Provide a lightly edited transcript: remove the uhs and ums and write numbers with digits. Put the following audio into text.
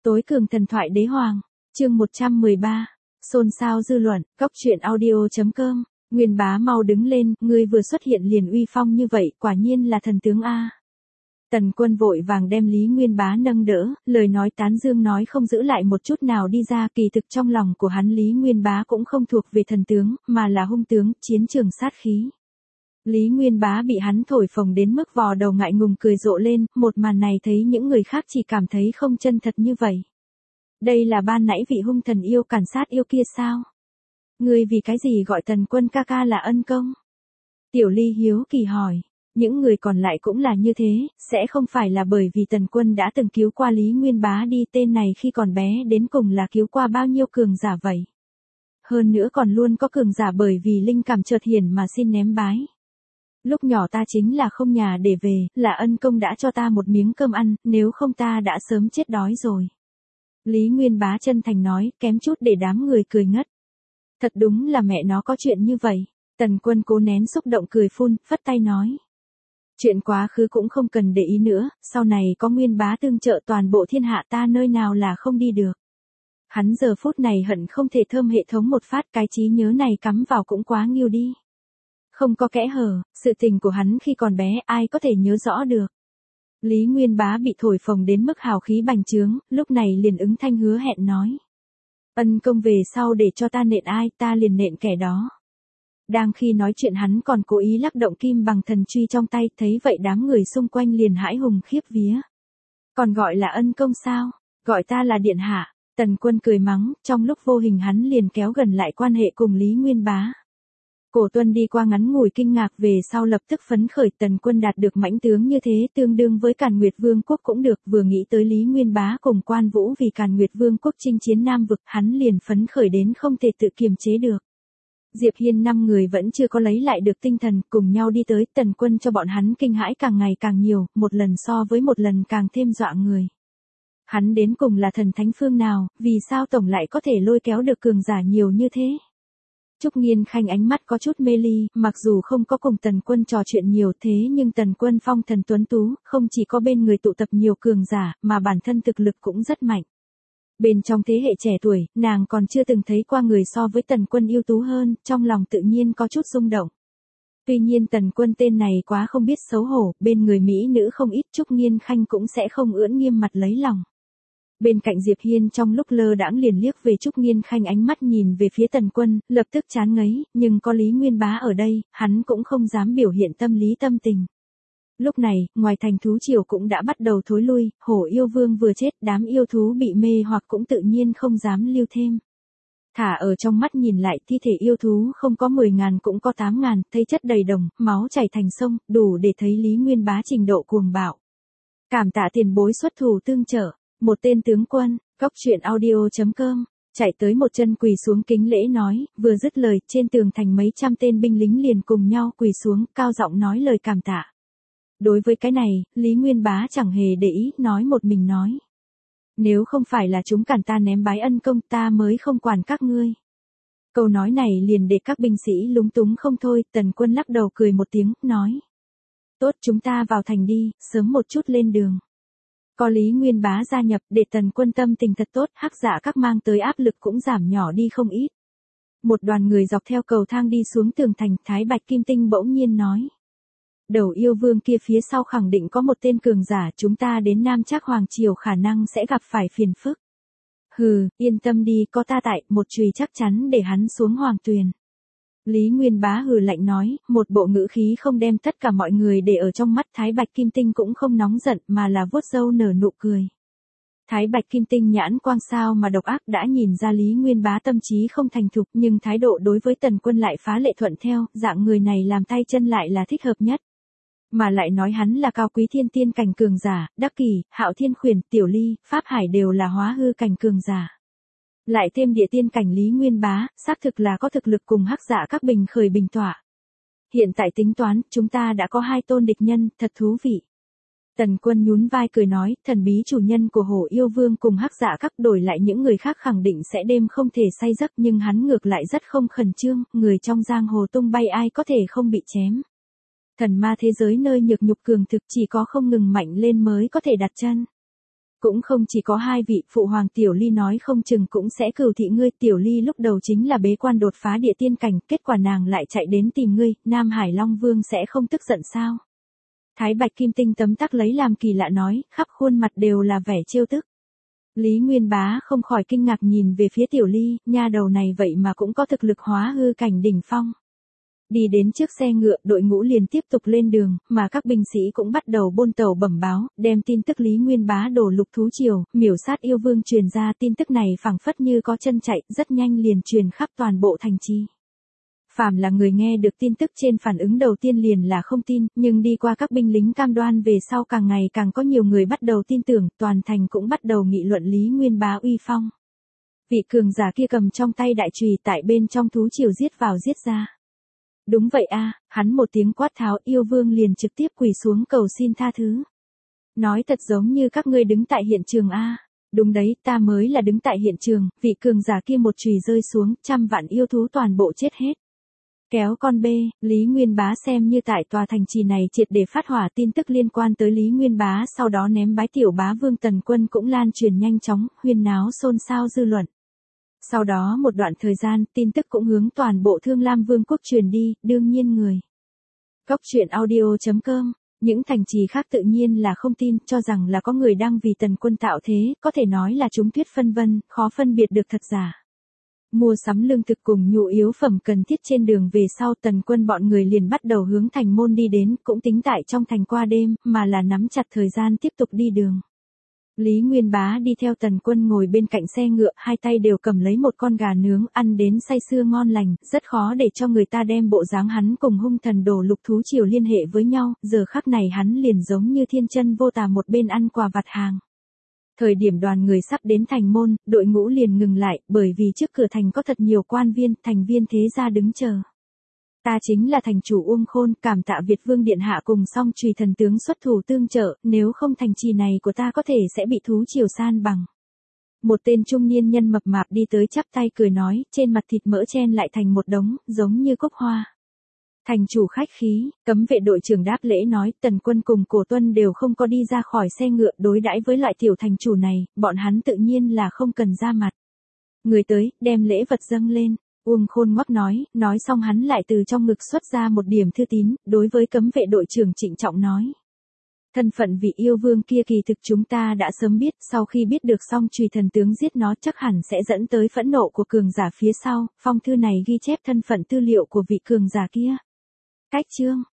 Tối cường thần thoại đế hoàng, chương 113, xôn xao dư luận, góc truyện audio.com, Nguyên Bá mau đứng lên, ngươi vừa xuất hiện liền uy phong như vậy, quả nhiên là thần tướng A. Tần Quân vội vàng đem Lý Nguyên Bá nâng đỡ, lời nói tán dương nói không giữ lại một chút nào đi ra, kỳ thực trong lòng của hắn Lý Nguyên Bá cũng không thuộc về thần tướng, mà là hung tướng, chiến trường sát khí. Lý Nguyên Bá bị hắn thổi phồng đến mức vò đầu ngại ngùng cười rộ lên, một màn này thấy những người khác chỉ cảm thấy không chân thật như vậy. Đây là ban nãy vị hung thần yêu càn sát yêu kia sao? Ngươi vì cái gì gọi Tần Quân ca ca là ân công? Tiểu Ly hiếu kỳ hỏi, những người còn lại cũng là như thế, sẽ không phải là bởi vì Tần Quân đã từng cứu qua Lý Nguyên Bá đi, tên này khi còn bé đến cùng là cứu qua bao nhiêu cường giả vậy? Hơn nữa còn luôn có cường giả bởi vì linh cảm chợt hiển mà xin ném bái. Lúc nhỏ ta chính là không nhà để về, là ân công đã cho ta một miếng cơm ăn, nếu không ta đã sớm chết đói rồi. Lý Nguyên Bá chân thành nói, kém chút để đám người cười ngất. Thật đúng là mẹ nó có chuyện như vậy. Tần Quân cố nén xúc động cười phun, phất tay nói. Chuyện quá khứ cũng không cần để ý nữa, sau này có Nguyên Bá tương trợ toàn bộ thiên hạ ta nơi nào là không đi được. Hắn giờ phút này hận không thể thơm hệ thống một phát, cái trí nhớ này cắm vào cũng quá nghiêu đi. Không có kẽ hở, sự tình của hắn khi còn bé ai có thể nhớ rõ được. Lý Nguyên Bá bị thổi phồng đến mức hào khí bành trướng, lúc này liền ứng thanh hứa hẹn nói. Ân công về sau để cho ta nện ai, ta liền nện kẻ đó. Đang khi nói chuyện hắn còn cố ý lắc động kim bằng thần truy trong tay, thấy vậy đám người xung quanh liền hãi hùng khiếp vía. Còn gọi là ân công sao, gọi ta là điện hạ. Tần Quân cười mắng, trong lúc vô hình hắn liền kéo gần lại quan hệ cùng Lý Nguyên Bá. Cổ Tuân đi qua ngắn ngủi kinh ngạc về sau lập tức phấn khởi, Tần Quân đạt được mãnh tướng như thế tương đương với Càn Nguyệt Vương quốc cũng được, vừa nghĩ tới Lý Nguyên Bá cùng Quan Vũ vì Càn Nguyệt Vương quốc chinh chiến Nam vực, hắn liền phấn khởi đến không thể tự kiềm chế được. Diệp Hiên 5 người vẫn chưa có lấy lại được tinh thần, cùng nhau đi tới, Tần Quân cho bọn hắn kinh hãi càng ngày càng nhiều, một lần so với một lần càng thêm dọa người. Hắn đến cùng là thần thánh phương nào, vì sao tổng lại có thể lôi kéo được cường giả nhiều như thế? Trúc Nghiên Khanh ánh mắt có chút mê ly, mặc dù không có cùng Tần Quân trò chuyện nhiều thế nhưng Tần Quân phong thần tuấn tú, không chỉ có bên người tụ tập nhiều cường giả, mà bản thân thực lực cũng rất mạnh. Bên trong thế hệ trẻ tuổi, nàng còn chưa từng thấy qua người so với Tần Quân ưu tú hơn, trong lòng tự nhiên có chút rung động. Tuy nhiên Tần Quân tên này quá không biết xấu hổ, bên người mỹ nữ không ít, Trúc Nghiên Khanh cũng sẽ không ưỡn nghiêm mặt lấy lòng. Bên cạnh Diệp Hiên trong lúc lơ đãng liền liếc về Trúc Nghiên Khanh, ánh mắt nhìn về phía Tần Quân, lập tức chán ngấy, nhưng có Lý Nguyên Bá ở đây, hắn cũng không dám biểu hiện tâm lý tâm tình. Lúc này, ngoài thành thú triều cũng đã bắt đầu thối lui, Hổ Yêu Vương vừa chết, đám yêu thú bị mê hoặc cũng tự nhiên không dám lưu thêm. Thả ở trong mắt nhìn lại, thi thể yêu thú không có 10.000 cũng có 8.000, thấy chất đầy đồng, máu chảy thành sông, đủ để thấy Lý Nguyên Bá trình độ cuồng bạo. Cảm tạ tiền bối xuất thủ tương trợ. Một tên tướng quân, góc truyện audio.com, chạy tới một chân quỳ xuống kính lễ nói, vừa dứt lời, trên tường thành mấy trăm tên binh lính liền cùng nhau quỳ xuống, cao giọng nói lời cảm tạ. Đối với cái này, Lý Nguyên Bá chẳng hề để ý, nói một mình nói. Nếu không phải là chúng cản ta ném bái ân công, ta mới không quản các ngươi. Câu nói này liền để các binh sĩ lúng túng không thôi, Tần Quân lắc đầu cười một tiếng, nói. Tốt, chúng ta vào thành đi, sớm một chút lên đường. Có Lý Nguyên Bá gia nhập, để Tần Quân tâm tình thật tốt, hắc dạ các mang tới áp lực cũng giảm nhỏ đi không ít. Một đoàn người dọc theo cầu thang đi xuống tường thành, Thái Bạch Kim Tinh bỗng nhiên nói. Đầu yêu vương kia phía sau khẳng định có một tên cường giả, chúng ta đến Nam Trác Hoàng Triều khả năng sẽ gặp phải phiền phức. Hừ, yên tâm đi, có ta tại, một chùy chắc chắn để hắn xuống hoàng tuyền. Lý Nguyên Bá hừ lạnh nói, một bộ ngữ khí không đem tất cả mọi người để ở trong mắt. Thái Bạch Kim Tinh cũng không nóng giận mà là vuốt râu nở nụ cười. Thái Bạch Kim Tinh nhãn quang sao mà độc ác, đã nhìn ra Lý Nguyên Bá tâm trí không thành thục, nhưng thái độ đối với Tần Quân lại phá lệ thuận theo, dạng người này làm tay chân lại là thích hợp nhất. Mà lại nói hắn là cao quý thiên tiên cảnh cường giả, Đắc Kỷ, Hạo Thiên Khuyển, Tiểu Ly, Pháp Hải đều là hóa hư cảnh cường giả. Lại thêm địa tiên cảnh Lý Nguyên Bá, xác thực là có thực lực cùng hắc dạ các bình khởi bình tỏa. Hiện tại tính toán, chúng ta đã có 2 tôn địch nhân, thật thú vị. Tần Quân nhún vai cười nói, thần bí chủ nhân của Hổ Yêu Vương cùng hắc dạ các đổi lại những người khác khẳng định sẽ đêm không thể say giấc, nhưng hắn ngược lại rất không khẩn trương, người trong giang hồ tung bay ai có thể không bị chém. Thần ma thế giới nơi nhược nhục cường thực, chỉ có không ngừng mạnh lên mới có thể đặt chân. Cũng không chỉ có hai vị, phụ hoàng Tiểu Ly nói không chừng cũng sẽ cừu thị ngươi. Tiểu Ly lúc đầu chính là bế quan đột phá địa tiên cảnh, kết quả nàng lại chạy đến tìm ngươi, Nam Hải Long Vương sẽ không tức giận sao? Thái Bạch Kim Tinh tấm tắc lấy làm kỳ lạ nói, khắp khuôn mặt đều là vẻ trêu tức. Lý Nguyên Bá không khỏi kinh ngạc nhìn về phía Tiểu Ly, nha đầu này vậy mà cũng có thực lực hóa hư cảnh đỉnh phong. Đi đến trước xe ngựa, đội ngũ liền tiếp tục lên đường, mà các binh sĩ cũng bắt đầu bôn tàu bẩm báo, đem tin tức Lý Nguyên Bá đổ lục thú triều, miểu sát yêu vương truyền ra. Tin tức này phảng phất như có chân chạy, rất nhanh liền truyền khắp toàn bộ thành trì. Phàm là người nghe được tin tức trên phản ứng đầu tiên liền là không tin, nhưng đi qua các binh lính cam đoan về sau càng ngày càng có nhiều người bắt đầu tin tưởng, toàn thành cũng bắt đầu nghị luận Lý Nguyên Bá uy phong. Vị cường giả kia cầm trong tay đại chùy tại bên trong thú triều giết vào giết ra. Đúng vậy a, hắn một tiếng quát tháo, yêu vương liền trực tiếp quỳ xuống cầu xin tha thứ. Nói thật giống như các ngươi đứng tại hiện trường a. Đúng đấy, ta mới là đứng tại hiện trường, vị cường giả kia một chùy rơi xuống, trăm vạn yêu thú toàn bộ chết hết. Kéo con bê, Lý Nguyên Bá xem như tại tòa thành trì này triệt để phát hỏa. Tin tức liên quan tới Lý Nguyên Bá sau đó ném bái tiểu bá vương Tần Quân cũng lan truyền nhanh chóng, huyên náo xôn xao dư luận. Sau đó một đoạn thời gian, tin tức cũng hướng toàn bộ Thương Lam Vương quốc truyền đi, đương nhiên người. Góc truyện audio.com, những thành trì khác tự nhiên là không tin, cho rằng là có người đang vì Tần Quân tạo thế, có thể nói là chúng tuyết phân vân, khó phân biệt được thật giả. Mua sắm lương thực cùng nhu yếu phẩm cần thiết trên đường về sau, Tần Quân bọn người liền bắt đầu hướng thành môn đi đến, cũng tính tại trong thành qua đêm, mà là nắm chặt thời gian tiếp tục đi đường. Lý Nguyên Bá đi theo Tần Quân ngồi bên cạnh xe ngựa, hai tay đều cầm lấy một con gà nướng, ăn đến say sưa ngon lành, rất khó để cho người ta đem bộ dáng hắn cùng hung thần đổ lục thú triều liên hệ với nhau, giờ khắc này hắn liền giống như thiên chân vô tà một bên ăn quà vặt hàng. Thời điểm đoàn người sắp đến thành môn, đội ngũ liền ngừng lại, bởi vì trước cửa thành có thật nhiều quan viên, thành viên thế gia đứng chờ. Ta chính là thành chủ Uông Khôn, cảm tạ Việt Vương Điện Hạ cùng Song Trùy thần tướng xuất thủ tương trợ, nếu không thành trì này của ta có thể sẽ bị thú triều san bằng. Một tên trung niên nhân mập mạp đi tới chắp tay cười nói, trên mặt thịt mỡ chen lại thành một đống, giống như cúc hoa. Thành chủ khách khí, cấm vệ đội trưởng đáp lễ nói, Tần Quân cùng Cổ Tuân đều không có đi ra khỏi xe ngựa, đối đãi với loại tiểu thành chủ này, bọn hắn tự nhiên là không cần ra mặt. Người tới, đem lễ vật dâng lên. Uông Khôn ngoắc nói xong hắn lại từ trong ngực xuất ra một điểm thư tín, đối với cấm vệ đội trưởng trịnh trọng nói. Thân phận vị yêu vương kia kỳ thực chúng ta đã sớm biết, sau khi biết được Song Trùy thần tướng giết nó chắc hẳn sẽ dẫn tới phẫn nộ của cường giả phía sau, phong thư này ghi chép thân phận tư liệu của vị cường giả kia. Cách chương,